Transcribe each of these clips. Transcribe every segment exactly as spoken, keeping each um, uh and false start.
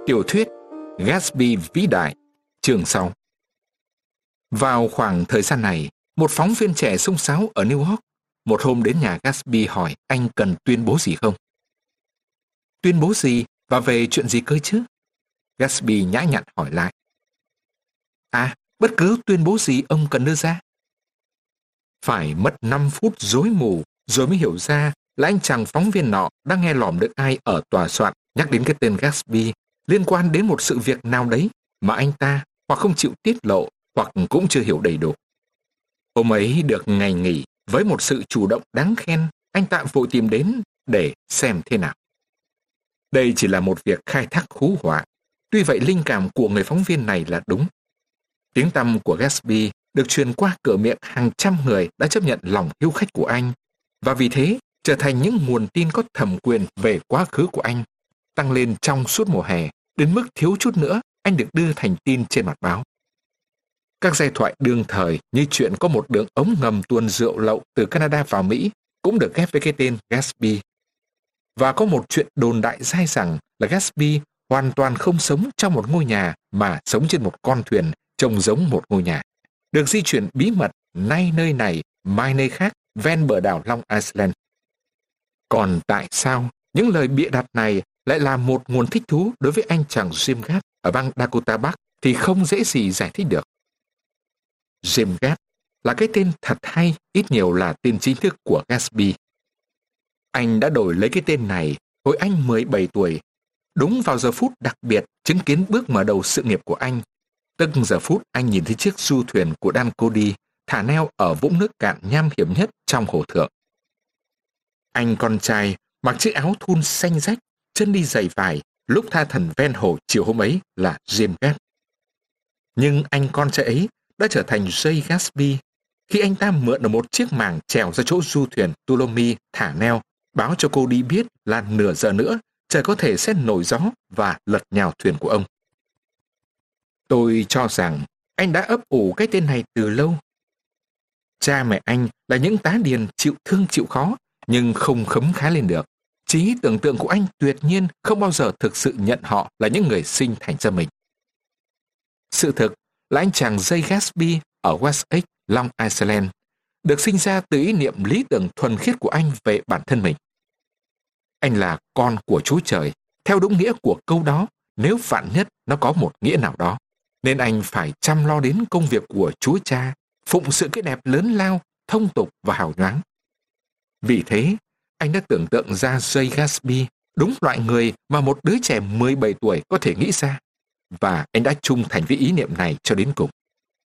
Tiểu thuyết Gatsby vĩ đại, chương sau. Vào khoảng thời gian này, một phóng viên trẻ xông xáo ở New York một hôm đến nhà Gatsby hỏi anh cần tuyên bố gì không. Tuyên bố gì và về chuyện gì cơ chứ? Gatsby nhã nhặn hỏi lại. À, bất cứ tuyên bố gì ông cần đưa ra. Phải mất năm phút rối mù rồi mới hiểu ra là anh chàng phóng viên nọ đang nghe lỏm được ai ở tòa soạn nhắc đến cái tên Gatsby liên quan đến một sự việc nào đấy mà anh ta hoặc không chịu tiết lộ hoặc cũng chưa hiểu đầy đủ. Hôm ấy được ngày nghỉ với một sự chủ động đáng khen, anh ta vội tìm đến để xem thế nào. Đây chỉ là một việc khai thác hú họa. Tuy vậy linh cảm của người phóng viên này là đúng. Tiếng tăm của Gatsby được truyền qua cửa miệng hàng trăm người đã chấp nhận lòng hiếu khách của anh, và vì thế trở thành những nguồn tin có thẩm quyền về quá khứ của anh, tăng lên trong suốt mùa hè, đến mức thiếu chút nữa anh được đưa thành tin trên mặt báo. Các giai thoại đương thời như chuyện có một đường ống ngầm tuồn rượu lậu từ Canada vào Mỹ cũng được ghép với cái tên Gatsby. Và có một chuyện đồn đại dai rằng là Gatsby hoàn toàn không sống trong một ngôi nhà mà sống trên một con thuyền trông giống một ngôi nhà, được di chuyển bí mật nay nơi này, mai nơi khác ven bờ đảo Long Island. Còn tại sao những lời bịa đặt này lại là một nguồn thích thú đối với anh chàng Jim Gatt ở bang Dakota Bắc thì không dễ gì giải thích được. Jim Gatt là cái tên thật hay, ít nhiều là tên chính thức của Gatsby. Anh đã đổi lấy cái tên này hồi anh mười bảy tuổi, đúng vào giờ phút đặc biệt chứng kiến bước mở đầu sự nghiệp của anh, tức giờ phút anh nhìn thấy chiếc du thuyền của Dan Cody thả neo ở vũng nước cạn nham hiểm nhất trong hồ thượng. Anh con trai mặc chiếc áo thun xanh rách, chân đi giày vải lúc tha thần ven hồ chiều hôm ấy là Jim Gatt. Nhưng anh con trai ấy đã trở thành Ray Gatsby khi anh ta mượn được một chiếc mảng trèo ra chỗ du thuyền Tuolumne thả neo, báo cho cô đi biết là nửa giờ nữa trời có thể sẽ nổi gió và lật nhào thuyền của ông. Tôi cho rằng anh đã ấp ủ cái tên này từ lâu. Cha mẹ anh là những tá điền chịu thương chịu khó nhưng không khấm khá lên được. Trí tưởng tượng của anh tuyệt nhiên không bao giờ thực sự nhận họ là những người sinh thành ra mình. Sự thực là anh chàng Ray Gatsby ở West Egg, Long Island, được sinh ra từ ý niệm lý tưởng thuần khiết của anh về bản thân mình. Anh là con của Chúa Trời, theo đúng nghĩa của câu đó, nếu vạn nhất nó có một nghĩa nào đó, nên anh phải chăm lo đến công việc của Chúa Cha, phụng sự cái đẹp lớn lao, thông tục và hào nhoáng. Vì thế, anh đã tưởng tượng ra Ray Gatsby, đúng loại người mà một đứa trẻ mười bảy tuổi có thể nghĩ ra, và anh đã trung thành với ý niệm này cho đến cùng.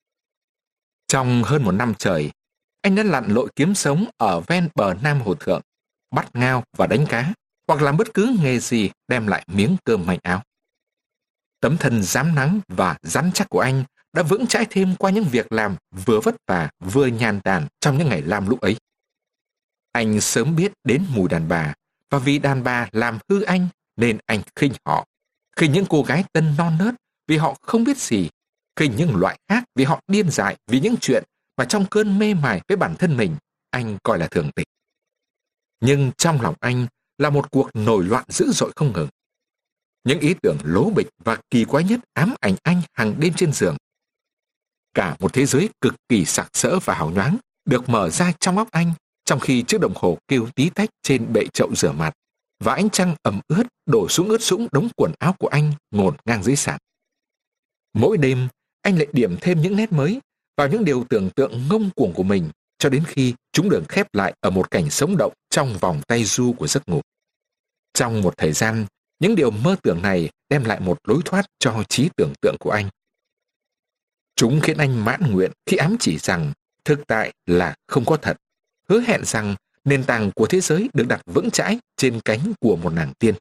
Trong hơn một năm trời, anh đã lặn lội kiếm sống ở ven bờ Nam Hồ Thượng, bắt ngao và đánh cá, hoặc làm bất cứ nghề gì đem lại miếng cơm manh áo. Tấm thân rám nắng và rắn chắc của anh đã vững chãi thêm qua những việc làm vừa vất vả vừa nhàn tản trong những ngày lam lũ ấy. Anh sớm biết đến mùi đàn bà, và vì đàn bà làm hư anh nên anh khinh họ, khinh những cô gái tân non nớt vì họ không biết gì, khinh những loại khác vì họ điên dại vì những chuyện mà trong cơn mê mải với bản thân mình anh coi là thường tình. Nhưng trong lòng anh là một cuộc nổi loạn dữ dội không ngừng. Những ý tưởng lố bịch và kỳ quái nhất ám ảnh anh hàng đêm trên giường. Cả một thế giới cực kỳ sặc sỡ và hào nhoáng được mở ra trong óc anh, trong khi chiếc đồng hồ kêu tí tách trên bệ chậu rửa mặt, và ánh trăng ẩm ướt đổ xuống ướt sũng đống quần áo của anh ngổn ngang dưới sàn. Mỗi đêm, anh lại điểm thêm những nét mới vào những điều tưởng tượng ngông cuồng của mình, cho đến khi chúng được khép lại ở một cảnh sống động trong vòng tay ru của giấc ngủ. Trong một thời gian, những điều mơ tưởng này đem lại một lối thoát cho trí tưởng tượng của anh. Chúng khiến anh mãn nguyện khi ám chỉ rằng thực tại là không có thật, hứa hẹn rằng nền tảng của thế giới được đặt vững chãi trên cánh của một nàng tiên.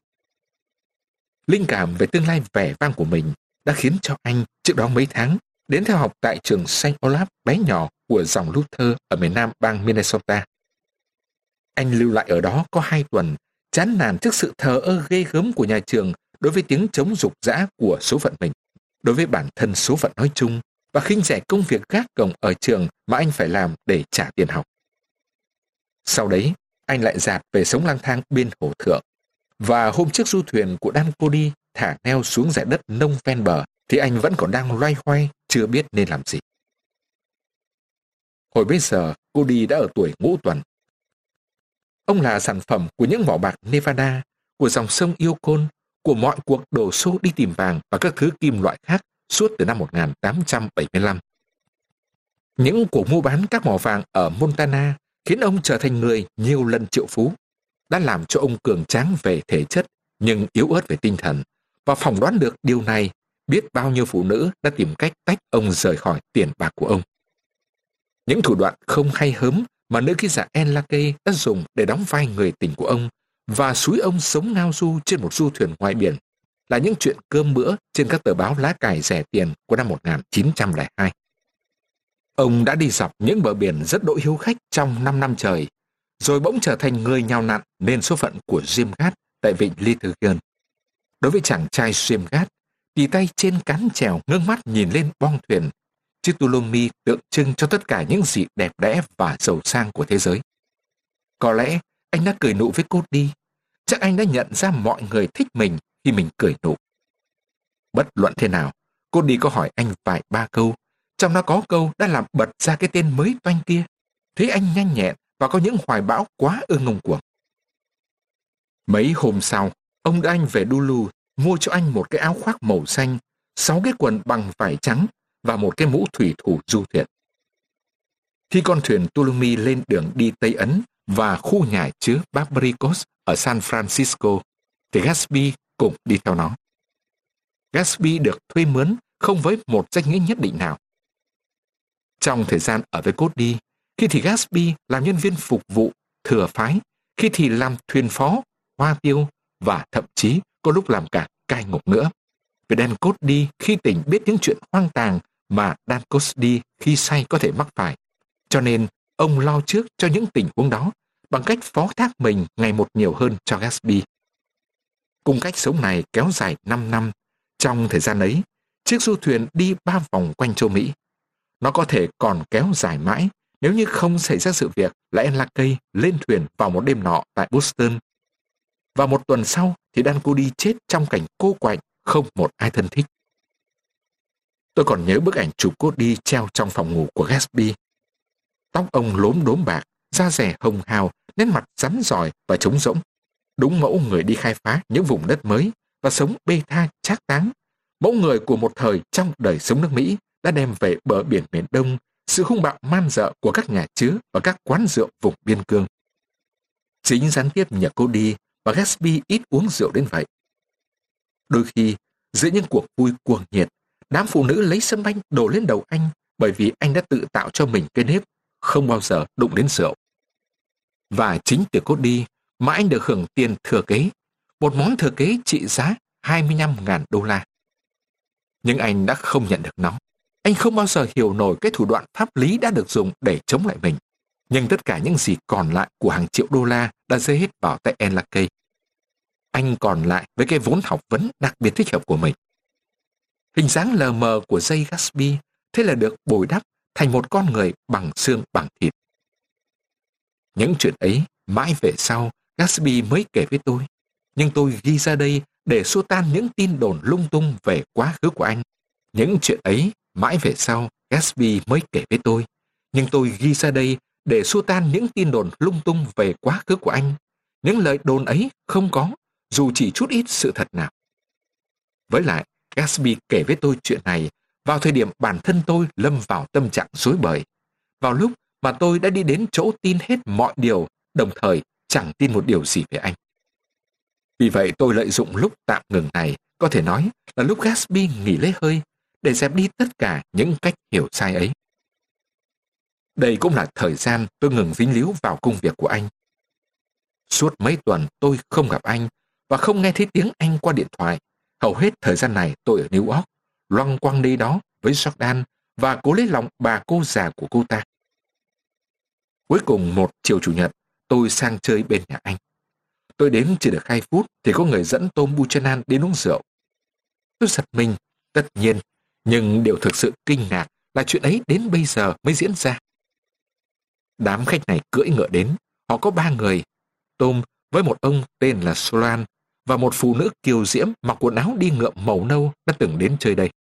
Linh cảm về tương lai vẻ vang của mình đã khiến cho anh trước đó mấy tháng đến theo học tại trường Saint Olaf bé nhỏ của dòng Luther ở miền nam bang Minnesota. Anh lưu lại ở đó có hai tuần, chán nản trước sự thờ ơ ghê gớm của nhà trường đối với tiếng trống rục rã của số phận mình, đối với bản thân số phận nói chung, và khinh rẻ công việc gác cổng ở trường mà anh phải làm để trả tiền học. Sau đấy, anh lại dạt về sống lang thang bên hồ thượng, và hôm trước du thuyền của Dan Cody thả neo xuống dải đất nông ven bờ, thì anh vẫn còn đang loay hoay, chưa biết nên làm gì. Hồi bấy giờ, Cody đã ở tuổi ngũ tuần. Ông là sản phẩm của những mỏ bạc Nevada, của dòng sông Yukon, của mọi cuộc đổ xô đi tìm vàng và các thứ kim loại khác suốt từ năm một nghìn tám trăm bảy mươi lăm. Những cuộc mua bán các mỏ vàng ở Montana khiến ông trở thành người nhiều lần triệu phú, đã làm cho ông cường tráng về thể chất nhưng yếu ớt về tinh thần, và phỏng đoán được điều này, biết bao nhiêu phụ nữ đã tìm cách tách ông rời khỏi tiền bạc của ông. Những thủ đoạn không hay hớm mà nữ ký giả Anne Lakey đã dùng để đóng vai người tình của ông và xúi ông sống ngao du trên một du thuyền ngoài biển là những chuyện cơm bữa trên các tờ báo lá cải rẻ tiền của năm một nghìn chín trăm lẻ hai. Ông đã đi dọc những bờ biển rất đỗi hiếu khách trong năm năm trời, rồi bỗng trở thành người nhào nặn nên số phận của Jim Gatt tại vịnh Lithium. Đối với chàng trai Jim Gatt, thì tay trên cán chèo ngước mắt nhìn lên boong thuyền, chiếc Tulomi tượng trưng cho tất cả những gì đẹp đẽ và giàu sang của thế giới. Có lẽ anh đã cười nụ với Cody. Chắc anh đã nhận ra mọi người thích mình khi mình cười nụ. Bất luận thế nào, Cody có hỏi anh vài ba câu, trong đó có câu đã làm bật ra cái tên mới toanh kia. Thế anh nhanh nhẹn và có những hoài bão quá ư ngông cuồng. Mấy hôm sau, ông đưa anh về Duluth, mua cho anh một cái áo khoác màu xanh, sáu cái quần bằng vải trắng và một cái mũ thủy thủ du thuyền. Khi con thuyền Tulomi lên đường đi Tây Ấn và khu nhà chứa Barbaricos ở San Francisco, thì Gatsby cũng đi theo nó. Gatsby được thuê mướn không với một danh nghĩa nhất định nào. Trong thời gian ở với Cody, khi thì Gatsby làm nhân viên phục vụ, thừa phái, khi thì làm thuyền phó, hoa tiêu và thậm chí có lúc làm cả cai ngục nữa. Vì Dan Cody khi tỉnh biết những chuyện hoang tàng mà Dan Cody khi say có thể mắc phải. Cho nên ông lo trước cho những tình huống đó bằng cách phó thác mình ngày một nhiều hơn cho Gatsby. Cùng cách sống này kéo dài năm năm. Trong thời gian ấy, chiếc du thuyền đi ba vòng quanh châu Mỹ. Nó có thể còn kéo dài mãi nếu như không xảy ra sự việc là Anne Lakey lên thuyền vào một đêm nọ tại Boston. Và một tuần sau thì Dan Cody chết trong cảnh cô quạnh, không một ai thân thích. Tôi còn nhớ bức ảnh chụp Cody treo trong phòng ngủ của Gatsby. Tóc ông lốm đốm bạc, da dẻ hồng hào, nét mặt rắn rỏi và trống rỗng. Đúng mẫu người đi khai phá những vùng đất mới và sống bê tha trác táng. Mẫu người của một thời trong đời sống nước Mỹ đã đem về bờ biển miền Đông sự hung bạo man dợ của các nhà chứa và các quán rượu vùng biên cương. Chính gián tiếp nhờ Cody và Gatsby ít uống rượu đến vậy. Đôi khi, giữa những cuộc vui cuồng nhiệt, đám phụ nữ lấy sâm banh đổ lên đầu anh bởi vì anh đã tự tạo cho mình cái nếp không bao giờ đụng đến rượu. Và chính từ Cody mà anh được hưởng tiền thừa kế, một món thừa kế trị giá hai mươi lăm nghìn đô la. Nhưng anh đã không nhận được nó. Anh không bao giờ hiểu nổi cái thủ đoạn pháp lý đã được dùng để chống lại mình. Nhưng tất cả những gì còn lại của hàng triệu đô la đã rơi hết vào tay Anne Lakey. Anh còn lại với cái vốn học vấn đặc biệt thích hợp của mình. Hình dáng lờ mờ của dây Gatsby thế là được bồi đắp thành một con người bằng xương bằng thịt. Những chuyện ấy mãi về sau Gatsby mới kể với tôi. Nhưng tôi ghi ra đây để xua tan những tin đồn lung tung về quá khứ của anh. Những chuyện ấy mãi về sau Gatsby mới kể với tôi. Nhưng tôi ghi ra đây để xua tan những tin đồn lung tung về quá khứ của anh. Những lời đồn ấy không có, dù chỉ chút ít sự thật nào. Với lại, Gatsby kể với tôi chuyện này vào thời điểm bản thân tôi lâm vào tâm trạng rối bời. Vào lúc mà tôi đã đi đến chỗ tin hết mọi điều, đồng thời chẳng tin một điều gì về anh. Vì vậy tôi lợi dụng lúc tạm ngừng này, có thể nói là lúc Gatsby nghỉ lấy hơi, để dẹp đi tất cả những cách hiểu sai ấy. Đây cũng là thời gian tôi ngừng dính líu vào công việc của anh. Suốt mấy tuần tôi không gặp anh và không nghe thấy tiếng anh qua điện thoại. Hầu hết thời gian này tôi ở New York, loăng quăng đi đó với Jordan và cố lấy lòng bà cô già của cô ta. Cuối cùng một chiều chủ nhật, tôi sang chơi bên nhà anh. Tôi đến chỉ được hai phút thì có người dẫn Tom Buchanan đến uống rượu. Tôi giật mình, tất nhiên, nhưng điều thực sự kinh ngạc là chuyện ấy đến bây giờ mới diễn ra. Đám khách này cưỡi ngựa đến, họ có ba người. Tom với một ông tên là Solan, và một phụ nữ kiều diễm mặc quần áo đi ngựa màu nâu đã từng đến chơi đây.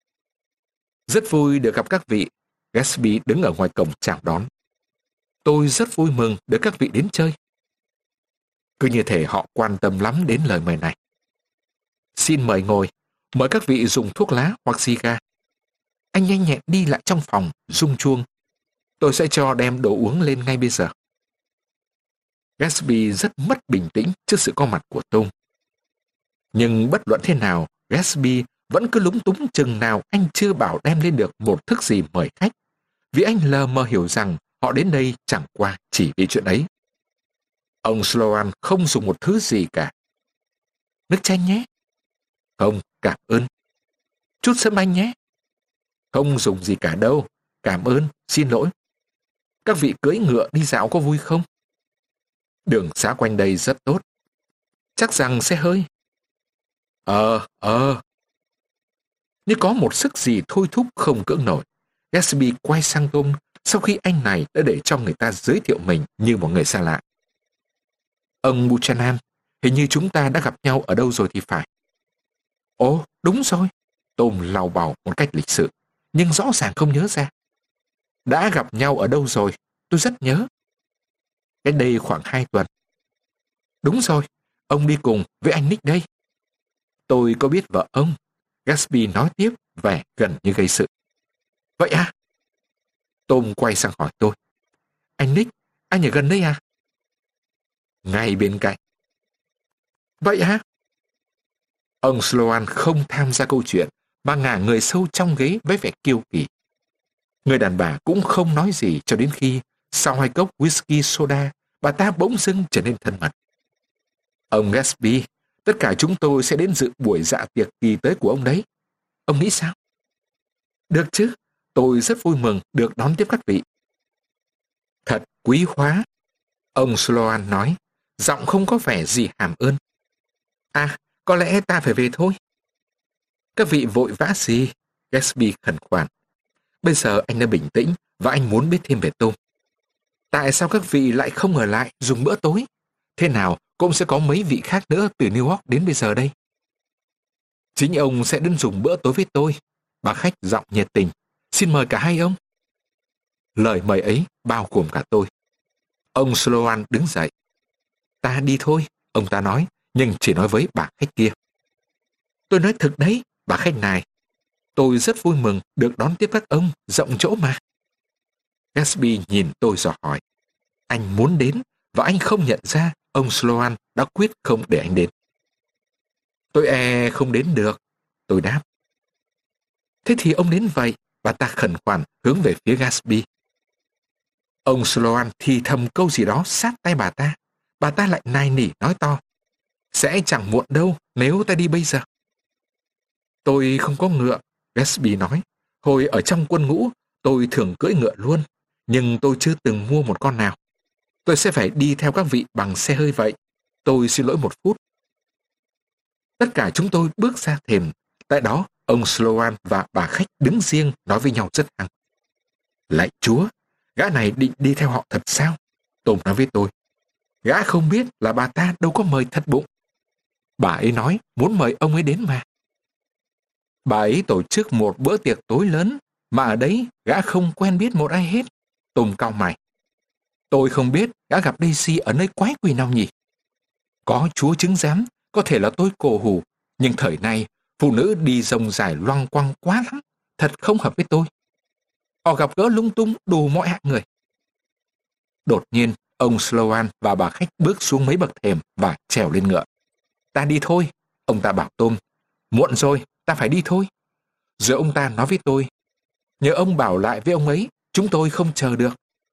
Rất vui được gặp các vị, Gatsby đứng ở ngoài cổng chào đón. Tôi rất vui mừng được các vị đến chơi. Cứ như thể họ quan tâm lắm đến lời mời này. Xin mời ngồi, mời các vị dùng thuốc lá hoặc xì gà. Anh nhanh nhẹn đi lại trong phòng, rung chuông. Tôi sẽ cho đem đồ uống lên ngay bây giờ. Gatsby rất mất bình tĩnh trước sự có mặt của Tom. Nhưng bất luận thế nào, Gatsby vẫn cứ lúng túng chừng nào anh chưa bảo đem lên được một thức gì mời khách, vì anh lờ mờ hiểu rằng họ đến đây chẳng qua chỉ vì chuyện ấy. Ông Sloan không dùng một thứ gì cả. Nước chanh nhé. Không, cảm ơn. Chút sữa banh nhé. Không dùng gì cả đâu. Cảm ơn, xin lỗi. Các vị cưỡi ngựa đi dạo có vui không? Đường xá quanh đây rất tốt. Chắc rằng sẽ hơi. Ờ, ờ. Như có một sức gì thôi thúc không cưỡng nổi, Gatsby quay sang Tom sau khi anh này đã để cho người ta giới thiệu mình như một người xa lạ. Ông Buchanan, hình như chúng ta đã gặp nhau ở đâu rồi thì phải. Ồ, đúng rồi. Tom lào bào một cách lịch sự, nhưng rõ ràng không nhớ ra. Đã gặp nhau ở đâu rồi? Tôi rất nhớ. Cách đây khoảng hai tuần. Đúng rồi, ông đi cùng với anh Nick đây. Tôi có biết vợ ông. Gatsby nói tiếp, vẻ gần như gây sự. Vậy à? Tom quay sang hỏi tôi. Anh Nick, anh ở gần đây à? Ngay bên cạnh. Vậy à? Ông Sloan không tham gia câu chuyện, mà ngả người sâu trong ghế với vẻ kiêu kỳ. Người đàn bà cũng không nói gì cho đến khi, sau hai cốc whisky soda, bà ta bỗng dưng trở nên thân mật. Ông Gatsby, tất cả chúng tôi sẽ đến dự buổi dạ tiệc kỳ tới của ông đấy. Ông nghĩ sao? Được chứ, tôi rất vui mừng được đón tiếp các vị. Thật quý hóa, ông Sloan nói, giọng không có vẻ gì hàm ơn. À, có lẽ ta phải về thôi. Các vị vội vã gì? Gatsby khẩn khoản. Bây giờ anh đã bình tĩnh và anh muốn biết thêm về Tom. Tại sao các vị lại không ở lại dùng bữa tối? Thế nào cũng sẽ có mấy vị khác nữa từ New York đến bây giờ đây. Chính ông sẽ đến dùng bữa tối với tôi. Bà khách giọng nhiệt tình. Xin mời cả hai ông. Lời mời ấy bao gồm cả tôi. Ông Sloan đứng dậy. Ta đi thôi, ông ta nói, nhưng chỉ nói với bà khách kia. Tôi nói thực đấy, bà khách này. Tôi rất vui mừng được đón tiếp các ông, rộng chỗ mà. Gatsby nhìn tôi dò hỏi. Anh muốn đến và anh không nhận ra ông Sloan đã quyết không để anh đến. Tôi e không đến được, tôi đáp. Thế thì ông đến vậy, bà ta khẩn khoản hướng về phía Gatsby. Ông Sloan thì thầm câu gì đó sát tay bà ta. Bà ta lại nài nỉ nói to. Sẽ chẳng muộn đâu nếu ta đi bây giờ. Tôi không có ngựa, Gatsby nói. Hồi ở trong quân ngũ, tôi thường cưỡi ngựa luôn, nhưng tôi chưa từng mua một con nào. Tôi sẽ phải đi theo các vị bằng xe hơi vậy. Tôi xin lỗi một phút. Tất cả chúng tôi bước ra thềm. Tại đó, ông Sloan và bà khách đứng riêng nói với nhau rất hăng. Lạy Chúa, gã này định đi theo họ thật sao? Tom nói với tôi. Gã không biết là bà ta đâu có mời thật bụng. Bà ấy nói muốn mời ông ấy đến mà. Bà ấy tổ chức một bữa tiệc tối lớn, mà ở đấy gã không quen biết một ai hết. Tom cau mày. Tôi không biết gã gặp Daisy ở nơi quái quỷ nào nhỉ? Có Chúa chứng giám, có thể là tôi cổ hủ, nhưng thời nay phụ nữ đi rông dài loang quăng quá lắm, thật không hợp với tôi. Họ gặp gỡ lung tung đủ mọi hạng người. Đột nhiên, ông Sloan và bà khách bước xuống mấy bậc thềm và trèo lên ngựa. Ta đi thôi, ông ta bảo Tom. Muộn rồi, ta phải đi thôi. Rồi ông ta nói với tôi. Nhờ ông bảo lại với ông ấy, chúng tôi không chờ được.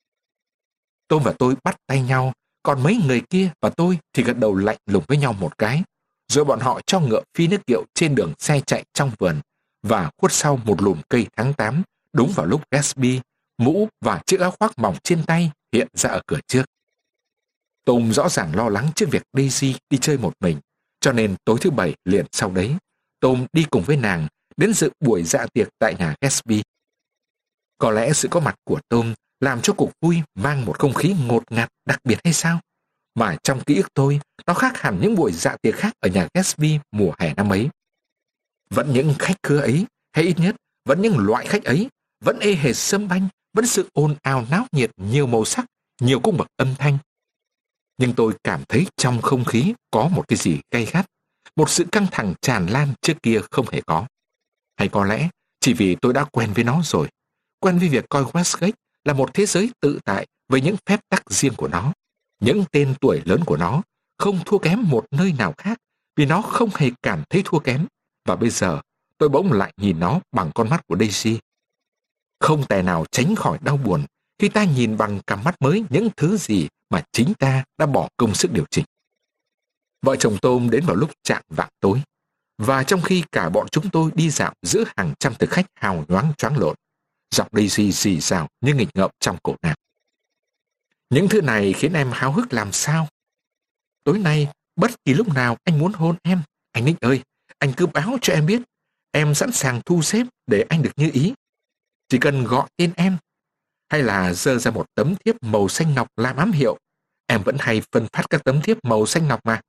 Tom và tôi bắt tay nhau, còn mấy người kia và tôi thì gật đầu lạnh lùng với nhau một cái. Rồi bọn họ cho ngựa phi nước kiệu trên đường xe chạy trong vườn và khuất sau một lùm cây tháng tám, đúng vào lúc Gatsby, mũ và chiếc áo khoác mỏng trên tay hiện ra ở cửa trước. Tom rõ ràng lo lắng trước việc Daisy đi chơi một mình, cho nên tối thứ bảy liền sau đấy, Tom đi cùng với nàng đến dự buổi dạ tiệc tại nhà Gatsby. Có lẽ sự có mặt của Tom làm cho cuộc vui mang một không khí ngột ngạt đặc biệt hay sao? mà trong ký ức tôi, nó khác hẳn những buổi dạ tiệc khác ở nhà Gatsby mùa hè năm ấy. Vẫn những khách khứa ấy, hay ít nhất, vẫn những loại khách ấy, vẫn ê hề sâm banh, vẫn sự ồn ào náo nhiệt, nhiều màu sắc, nhiều cung bậc âm thanh. Nhưng tôi cảm thấy trong không khí có một cái gì gay gắt, một sự căng thẳng tràn lan trước kia không hề có. Hay có lẽ chỉ vì tôi đã quen với nó rồi, quen với việc coi Westgate là một thế giới tự tại với những phép tắc riêng của nó, những tên tuổi lớn của nó, không thua kém một nơi nào khác, vì nó không hề cảm thấy thua kém. Và bây giờ, tôi bỗng lại nhìn nó bằng con mắt của Daisy. Không tài nào tránh khỏi đau buồn khi ta nhìn bằng cặp mắt mới những thứ gì mà chính ta đã bỏ công sức điều chỉnh. Vợ chồng Tom đến vào lúc chạng vạng tối, và trong khi cả bọn chúng tôi đi dạo giữa hàng trăm thực khách hào nhoáng choáng lộn, giọng Daisy rì rào như nghịch ngợm trong cổ nàng. Những thứ này khiến em háo hức làm sao? Tối nay, bất kỳ lúc nào anh muốn hôn em, anh Nick ơi, anh cứ báo cho em biết. Em sẵn sàng thu xếp để anh được như ý. Chỉ cần gọi tên em, hay là giơ ra một tấm thiếp màu xanh ngọc làm ám hiệu. Em vẫn hay phân phát các tấm thiếp màu xanh ngọc mà.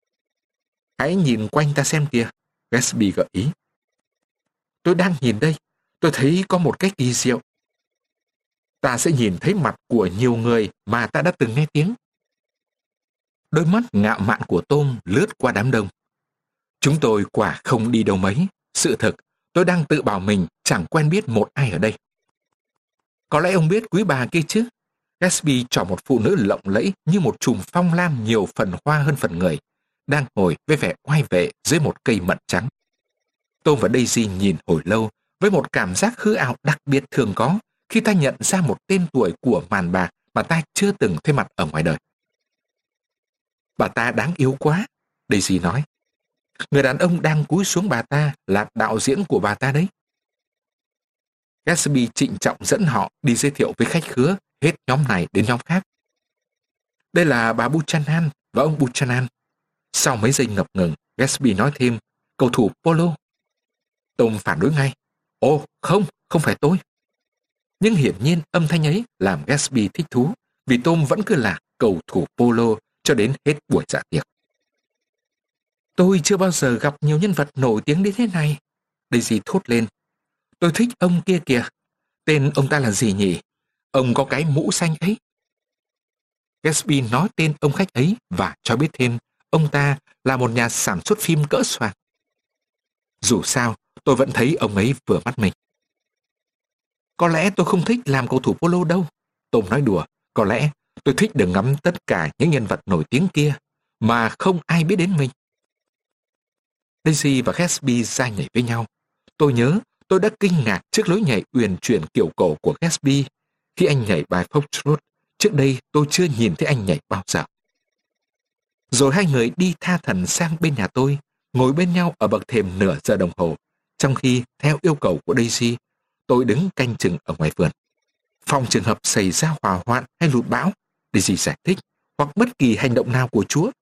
Hãy nhìn quanh ta xem kìa, Gatsby gợi ý. Tôi đang nhìn đây, tôi thấy có một cái kỳ diệu. Ta sẽ nhìn thấy mặt của nhiều người mà ta đã từng nghe tiếng. Đôi mắt ngạo mạn của Tom lướt qua đám đông. Chúng tôi quả không đi đâu mấy. Sự thực, tôi đang tự bảo mình chẳng quen biết một ai ở đây. Có lẽ ông biết quý bà kia chứ? Gatsby chọn một phụ nữ lộng lẫy như một chùm phong lam nhiều phần hoa hơn phần người, đang ngồi với vẻ oai vệ dưới một cây mận trắng. Tom và Daisy nhìn hồi lâu với một cảm giác hư ảo đặc biệt thường có khi ta nhận ra một tên tuổi của màn bạc mà ta chưa từng thấy mặt ở ngoài đời. Bà ta đáng yêu quá, Daisy nói. Người đàn ông đang cúi xuống bà ta là đạo diễn của bà ta đấy. Gatsby trịnh trọng dẫn họ đi giới thiệu với khách khứa hết nhóm này đến nhóm khác. Đây là bà Buchanan và ông Buchanan. Sau mấy giây ngập ngừng, Gatsby nói thêm, cầu thủ polo. Tom phản đối ngay. Ồ, không, không phải tôi. Nhưng hiển nhiên âm thanh ấy làm Gatsby thích thú, vì Tom vẫn cứ là cầu thủ polo cho đến hết buổi dạ tiệc. Tôi chưa bao giờ gặp nhiều nhân vật nổi tiếng đến thế này, Daisy thốt lên. Tôi thích ông kia kìa. Tên ông ta là gì nhỉ? Ông có cái mũ xanh ấy. Gatsby nói tên ông khách ấy và cho biết thêm ông ta là một nhà sản xuất phim cỡ soạc. Dù sao, tôi vẫn thấy ông ấy vừa mắt mình. Có lẽ tôi không thích làm cầu thủ polo đâu, Tom nói đùa. Có lẽ tôi thích được ngắm tất cả những nhân vật nổi tiếng kia mà không ai biết đến mình. Daisy và Gatsby ra nhảy với nhau. Tôi nhớ tôi đã kinh ngạc trước lối nhảy uyển chuyển kiểu cổ của Gatsby khi anh nhảy bài Foxtrot. Trước đây tôi chưa nhìn thấy anh nhảy bao giờ. Rồi hai người đi tha thẩn sang bên nhà tôi, ngồi bên nhau ở bậc thềm nửa giờ đồng hồ, trong khi, theo yêu cầu của Daisy, tôi đứng canh chừng ở ngoài vườn. Phòng trường hợp xảy ra hỏa hoạn hay lụt bão, Daisy giải thích, hoặc bất kỳ hành động nào của Chúa.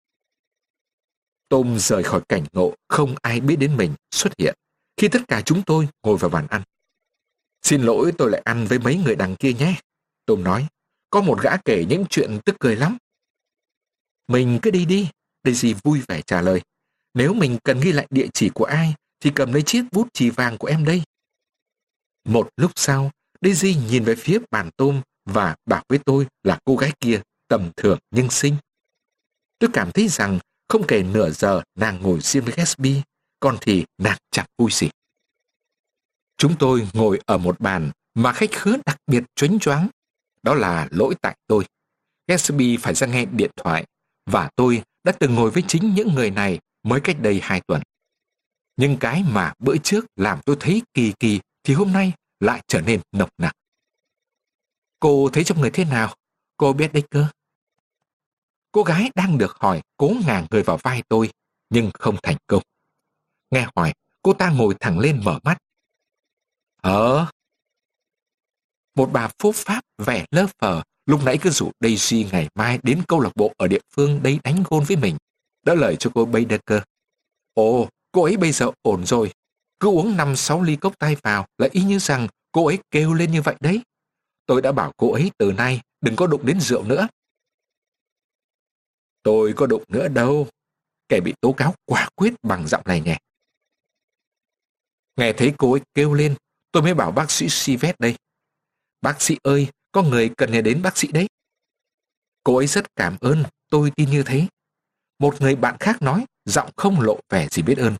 Tom rời khỏi cảnh ngộ không ai biết đến mình xuất hiện khi tất cả chúng tôi ngồi vào bàn ăn. Xin lỗi, tôi lại ăn với mấy người đằng kia nhé, Tom nói. Có một gã kể những chuyện tức cười lắm. Mình cứ đi đi, Daisy vui vẻ trả lời. Nếu mình cần ghi lại địa chỉ của ai thì cầm lấy chiếc bút chì vàng của em đây. Một lúc sau, Daisy nhìn về phía bàn Tom và bảo với tôi là cô gái kia tầm thường nhưng xinh. Tôi cảm thấy rằng không kể nửa giờ nàng ngồi riêng với Gatsby, còn thì nàng chẳng vui gì. Chúng tôi ngồi ở một bàn mà khách khứa đặc biệt choáng choáng. Đó là lỗi tại tôi. Gatsby phải ra nghe điện thoại, và tôi đã từng ngồi với chính những người này mới cách đây hai tuần. Nhưng cái mà bữa trước làm tôi thấy kỳ kỳ thì hôm nay lại trở nên nồng nặc. Cô thấy trong người thế nào? Cô biết đấy cơ. Cô gái đang được hỏi cố ngả người vào vai tôi, nhưng không thành công. Nghe hỏi, cô ta ngồi thẳng lên mở mắt. Ờ... Một bà phốp pháp vẻ lơ phờ lúc nãy cứ rủ Daisy ngày mai đến câu lạc bộ ở địa phương đấy đánh gôn với mình, đỡ lời cho cô Baedeker. Ồ, cô ấy bây giờ ổn rồi. Cứ uống năm sáu ly cốc tai vào là y như rằng cô ấy kêu lên như vậy đấy. Tôi đã bảo cô ấy từ nay đừng có đụng đến rượu nữa. Tôi có đụng nữa đâu. Kẻ bị tố cáo quả quyết bằng giọng này nhẹ. Nghe thấy cô ấy kêu lên, tôi mới bảo bác sĩ Sivet đây. Bác sĩ ơi, có người cần nhờ đến bác sĩ đấy. Cô ấy rất cảm ơn, tôi tin như thế. Một người bạn khác nói, giọng không lộ vẻ gì biết ơn.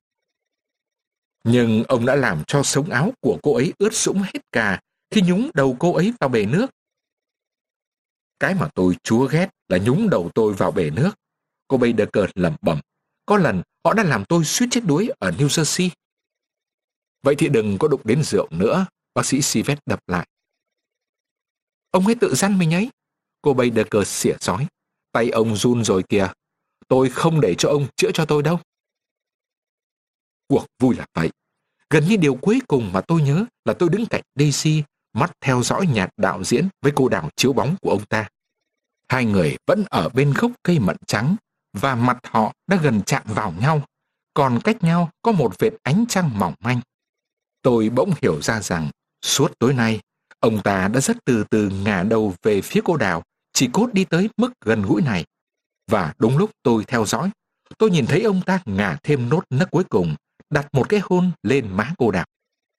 Nhưng ông đã làm cho sống áo của cô ấy ướt sũng hết cả khi nhúng đầu cô ấy vào bể nước. Cái mà tôi chúa ghét là nhúng đầu tôi vào bể nước. Cô Baedeker lẩm bẩm. Có lần họ đã làm tôi suýt chết đuối ở New Jersey. Vậy thì đừng có đụng đến rượu nữa, bác sĩ Sivet đập lại. Ông ấy tự dăn mình ấy. Cô Baedeker xỉa xói. Tay ông run rồi kìa. Tôi không để cho ông chữa cho tôi đâu. Cuộc vui là vậy. Gần như điều cuối cùng mà tôi nhớ là tôi đứng cạnh Daisy, mắt theo dõi nhạc đạo diễn với cô đào chiếu bóng của ông ta. Hai người vẫn ở bên gốc cây mận trắng, và mặt họ đã gần chạm vào nhau, còn cách nhau có một vệt ánh trăng mỏng manh. Tôi bỗng hiểu ra rằng, suốt tối nay, ông ta đã rất từ từ ngả đầu về phía cô đào, chỉ cốt đi tới mức gần gũi này. Và đúng lúc tôi theo dõi, tôi nhìn thấy ông ta ngả thêm nốt nấc cuối cùng, đặt một cái hôn lên má cô đào.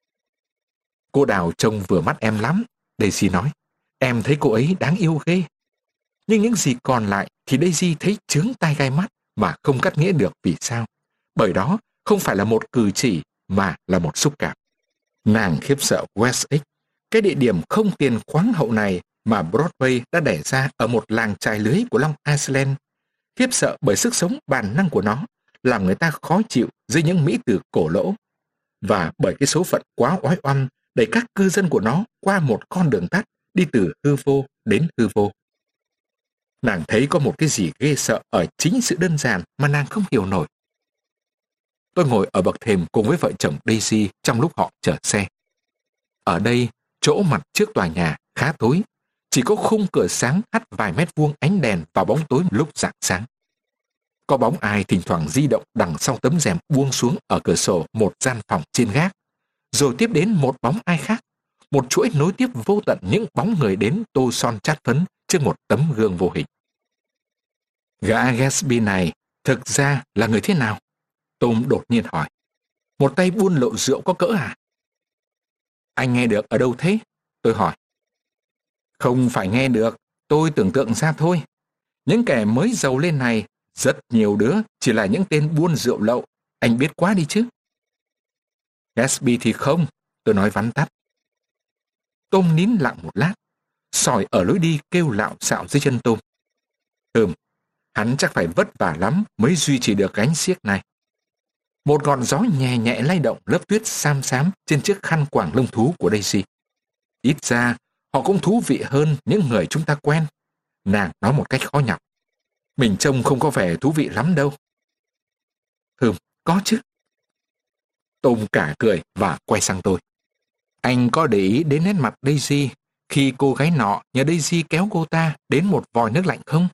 Cô đào trông vừa mắt em lắm, Daisy nói. Em thấy cô ấy đáng yêu ghê. Nhưng những gì còn lại thì Daisy thấy chướng tai gai mắt mà không cắt nghĩa được vì sao. Bởi đó không phải là một cử chỉ mà là một xúc cảm. Nàng khiếp sợ West X, cái địa điểm không tiền khoáng hậu này mà Broadway đã đẻ ra ở một làng chài lưới của Long Island. Khiếp sợ bởi sức sống bản năng của nó, làm người ta khó chịu dưới những mỹ từ cổ lỗ. Và bởi cái số phận quá oái oăm đẩy các cư dân của nó qua một con đường tắt đi từ hư vô đến hư vô. Nàng thấy có một cái gì ghê sợ ở chính sự đơn giản mà nàng không hiểu nổi. Tôi ngồi ở bậc thềm cùng với vợ chồng Daisy trong lúc họ chở xe. Ở đây, chỗ mặt trước tòa nhà khá tối, chỉ có khung cửa sáng hắt vài mét vuông ánh đèn vào bóng tối lúc rạng sáng. Có bóng ai thỉnh thoảng di động đằng sau tấm rèm buông xuống ở cửa sổ một gian phòng trên gác, rồi tiếp đến một bóng ai khác, một chuỗi nối tiếp vô tận những bóng người đến tô son chát phấn trước một tấm gương vô hình. Gã Gatsby này thực ra là người thế nào? Tom đột nhiên hỏi. Một tay buôn lậu rượu có cỡ à? Anh nghe được ở đâu thế? Tôi hỏi. Không phải nghe được, tôi tưởng tượng ra thôi. Những kẻ mới giàu lên này, rất nhiều đứa chỉ là những tên buôn rượu lậu. Anh biết quá đi chứ. Gatsby thì không, tôi nói vắn tắt. Tom nín lặng một lát, sỏi ở lối đi kêu lạo xạo dưới chân Tom. Ừm, hắn chắc phải vất vả lắm mới duy trì được gánh xiếc này. Một ngọn gió nhẹ nhẹ lay động lớp tuyết xám xám trên chiếc khăn quàng lông thú của Daisy. Ít ra, họ cũng thú vị hơn những người chúng ta quen. Nàng nói một cách khó nhọc. Mình trông không có vẻ thú vị lắm đâu. Hừm, có chứ. Tom cả cười và quay sang tôi. Anh có để ý đến nét mặt Daisy khi cô gái nọ nhờ Daisy kéo cô ta đến một vòi nước lạnh không?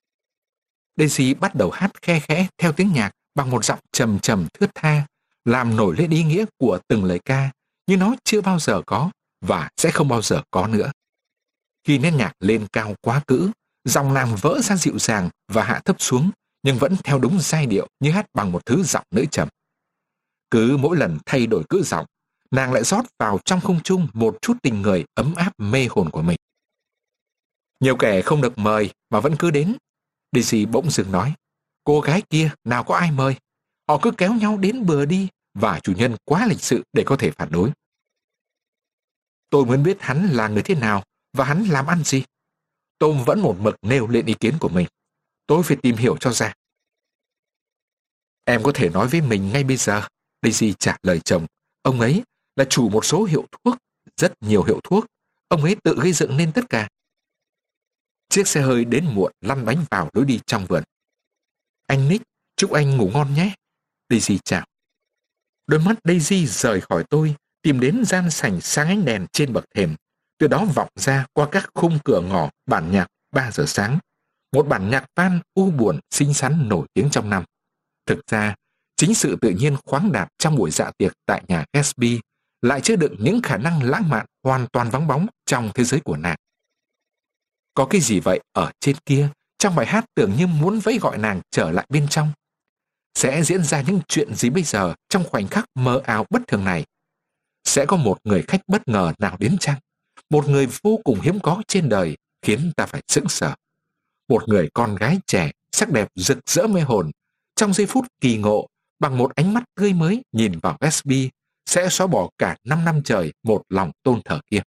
Daisy bắt đầu hát khe khẽ theo tiếng nhạc bằng một giọng trầm trầm thướt tha, làm nổi lên ý nghĩa của từng lời ca như nó chưa bao giờ có và sẽ không bao giờ có nữa. Khi nét nhạc lên cao quá cữ, giọng nàng vỡ ra dịu dàng và hạ thấp xuống, nhưng vẫn theo đúng giai điệu như hát bằng một thứ giọng nữ trầm. Cứ mỗi lần thay đổi cữ giọng, nàng lại rót vào trong không trung một chút tình người ấm áp mê hồn của mình. Nhiều kẻ không được mời mà vẫn cứ đến. Daisy bỗng dừng nói, cô gái kia nào có ai mời. Họ cứ kéo nhau đến bừa đi và chủ nhân quá lịch sự để có thể phản đối. Tôi muốn biết hắn là người thế nào và hắn làm ăn gì. Tom vẫn một mực nêu lên ý kiến của mình. Tôi phải tìm hiểu cho ra. Em có thể nói với mình ngay bây giờ, Daisy trả lời chồng. Ông ấy là chủ một số hiệu thuốc, rất nhiều hiệu thuốc. Ông ấy tự gây dựng nên tất cả. Chiếc xe hơi đến muộn lăn bánh vào lối đi trong vườn. Anh Nick, chúc anh ngủ ngon nhé. Daisy chào. Đôi mắt Daisy rời khỏi tôi, tìm đến gian sảnh sáng ánh đèn trên bậc thềm. Từ đó vọng ra qua các khung cửa ngõ bản nhạc ba giờ sáng. Một bản nhạc van u buồn xinh xắn nổi tiếng trong năm. Thực ra, chính sự tự nhiên khoáng đạt trong buổi dạ tiệc tại nhà Gatsby lại chứa đựng những khả năng lãng mạn hoàn toàn vắng bóng trong thế giới của nàng. Có cái gì vậy ở trên kia trong bài hát tưởng như muốn vẫy gọi nàng trở lại bên trong. Sẽ diễn ra những chuyện gì bây giờ trong khoảnh khắc mơ ảo bất thường này? Sẽ có một người khách bất ngờ nào đến chăng? Một người vô cùng hiếm có trên đời khiến ta phải sững sờ. Một người con gái trẻ, sắc đẹp rực rỡ mê hồn, trong giây phút kỳ ngộ, bằng một ánh mắt tươi mới nhìn vào Gatsby, sẽ xóa bỏ cả năm năm trời một lòng tôn thờ kia.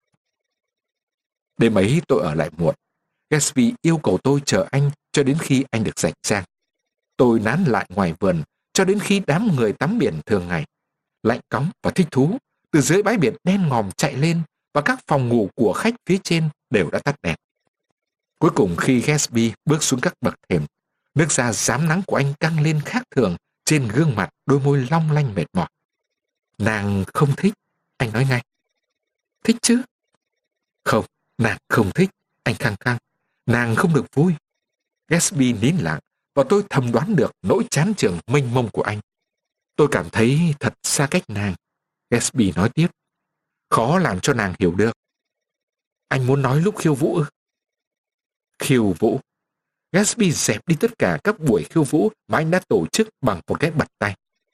Đêm ấy tôi ở lại muộn. Gatsby yêu cầu tôi chờ anh cho đến khi anh được rảnh rang. Tôi nán lại ngoài vườn cho đến khi đám người tắm biển thường ngày, lạnh cóng và thích thú, từ dưới bãi biển đen ngòm chạy lên và các phòng ngủ của khách phía trên đều đã tắt đèn. Cuối cùng khi Gatsby bước xuống các bậc thềm, nước da rám nắng của anh căng lên khác thường trên gương mặt, đôi môi long lanh mệt mỏi. Nàng không thích, anh nói ngay. Thích chứ? Không, nàng không thích, anh khăng khăng. Nàng không được vui. Gatsby nín lặng và tôi thầm đoán được nỗi chán chường mênh mông của anh. Tôi cảm thấy thật xa cách nàng. Gatsby nói tiếp. Khó làm cho nàng hiểu được. Anh muốn nói lúc khiêu vũ ư? Khiêu vũ. Gatsby dẹp đi tất cả các buổi khiêu vũ mà anh đã tổ chức bằng một cái bật tay.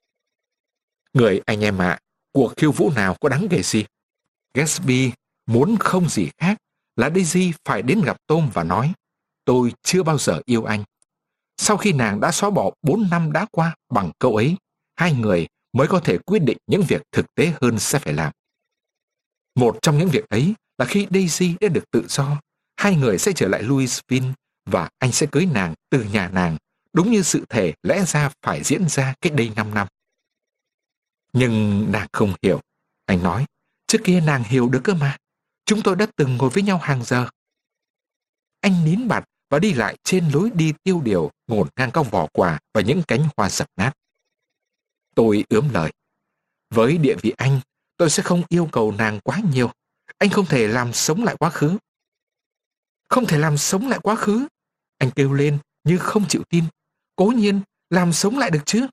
Người anh em ạ, à, cuộc khiêu vũ nào có đáng kể gì? Gatsby muốn không gì khác là Daisy phải đến gặp Tom và nói tôi chưa bao giờ yêu anh. Sau khi nàng đã xóa bỏ bốn năm đã qua bằng câu ấy, hai người mới có thể quyết định những việc thực tế hơn sẽ phải làm. Một trong những việc ấy là khi Daisy đã được tự do, hai người sẽ trở lại Louisville và anh sẽ cưới nàng từ nhà nàng, đúng như sự thể lẽ ra phải diễn ra cách đây năm năm. Nhưng nàng không hiểu. Anh nói, trước kia nàng hiểu được cơ mà. Chúng tôi đã từng ngồi với nhau hàng giờ. Anh nín bặt và đi lại trên lối đi tiêu điều ngổn ngang các vỏ quả và những cánh hoa sập nát. Tôi ướm lời. Với địa vị anh, tôi sẽ không yêu cầu nàng quá nhiều. Anh không thể làm sống lại quá khứ. Không thể làm sống lại quá khứ. Anh kêu lên như không chịu tin. Cố nhiên, làm sống lại được chứ.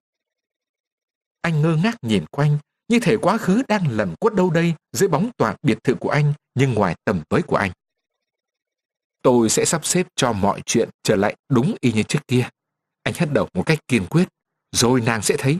Anh ngơ ngác nhìn quanh, như thể quá khứ đang lẩn quất đâu đây dưới bóng tòa biệt thự của anh, nhưng ngoài tầm với của anh. Tôi sẽ sắp xếp cho mọi chuyện trở lại đúng y như trước kia. Anh hất đầu một cách kiên quyết, rồi nàng sẽ thấy.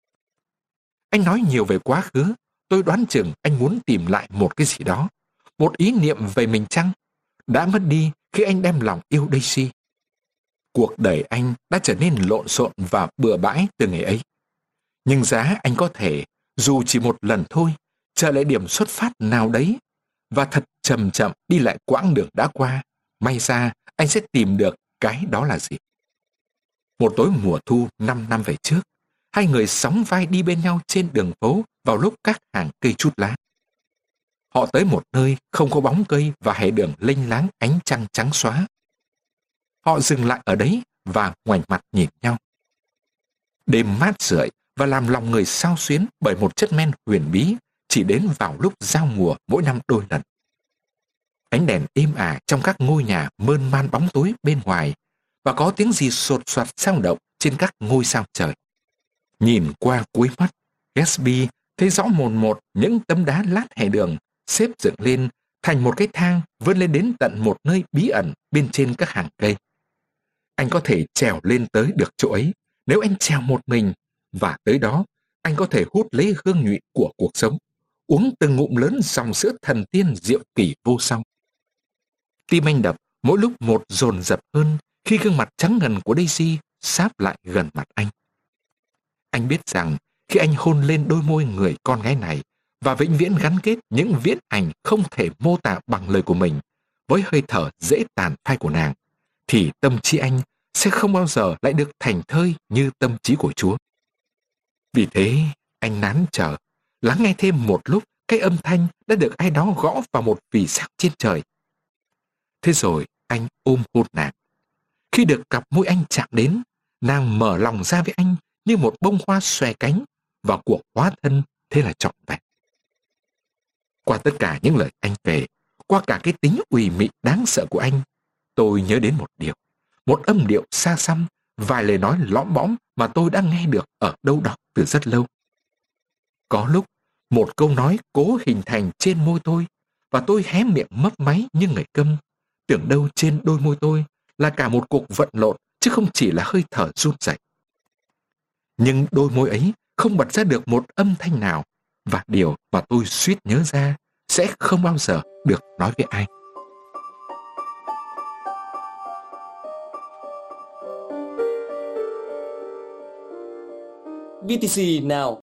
Anh nói nhiều về quá khứ, tôi đoán chừng anh muốn tìm lại một cái gì đó, một ý niệm về mình chăng? Đã mất đi khi anh đem lòng yêu Daisy. Cuộc đời anh đã trở nên lộn xộn và bừa bãi từ ngày ấy. Nhưng giá anh có thể, dù chỉ một lần thôi, trở lại điểm xuất phát nào đấy và thật chậm chậm đi lại quãng đường đã qua. May ra anh sẽ tìm được cái đó là gì. Một tối mùa thu năm năm về trước, hai người sóng vai đi bên nhau trên đường phố vào lúc các hàng cây trút lá. Họ tới một nơi không có bóng cây và hệ đường lênh láng ánh trăng trắng xóa. Họ dừng lại ở đấy và ngoảnh mặt nhìn nhau. Đêm mát rượi và làm lòng người xao xuyến bởi một chất men huyền bí chỉ đến vào lúc giao mùa mỗi năm đôi lần. Ánh đèn êm ả trong các ngôi nhà mơn man bóng tối bên ngoài và có tiếng gì sột soạt sao động trên các ngôi sao trời. Nhìn qua cuối mắt, Gatsby thấy rõ mồn một những tấm đá lát hè đường xếp dựng lên thành một cái thang vươn lên đến tận một nơi bí ẩn bên trên các hàng cây. Anh có thể trèo lên tới được chỗ ấy nếu anh trèo một mình, và tới đó anh có thể hút lấy hương nhụy của cuộc sống, uống từng ngụm lớn dòng sữa thần tiên diệu kỳ vô song. Tim anh đập mỗi lúc một dồn dập hơn khi gương mặt trắng ngần của Daisy sáp lại gần mặt anh. Anh biết rằng khi anh hôn lên đôi môi người con gái này và vĩnh viễn gắn kết những viễn ảnh không thể mô tả bằng lời của mình với hơi thở dễ tàn phai của nàng, thì tâm trí anh sẽ không bao giờ lại được thành thơi như tâm trí của Chúa. Vì thế, anh nán chờ, lắng nghe thêm một lúc cái âm thanh đã được ai đó gõ vào một vì sao trên trời. Thế rồi anh ôm hôn nàng. Khi được cặp môi anh chạm đến, nàng mở lòng ra với anh như một bông hoa xòe cánh, và cuộc hóa thân thế là trọn vẹn. Qua tất cả những lời anh kể, qua cả cái tính ủy mị đáng sợ của anh, tôi nhớ đến một điều, một âm điệu xa xăm, vài lời nói lõm bõm mà tôi đã nghe được ở đâu đó từ rất lâu. Có lúc, một câu nói cố hình thành trên môi tôi, và tôi hé miệng mấp máy như người câm, tưởng đâu trên đôi môi tôi là cả một cuộc vận lộn, chứ không chỉ là hơi thở run rẩy. Nhưng đôi môi ấy không bật ra được một âm thanh nào, và điều mà tôi suýt nhớ ra sẽ không bao giờ được nói với ai. vê tê xê Now.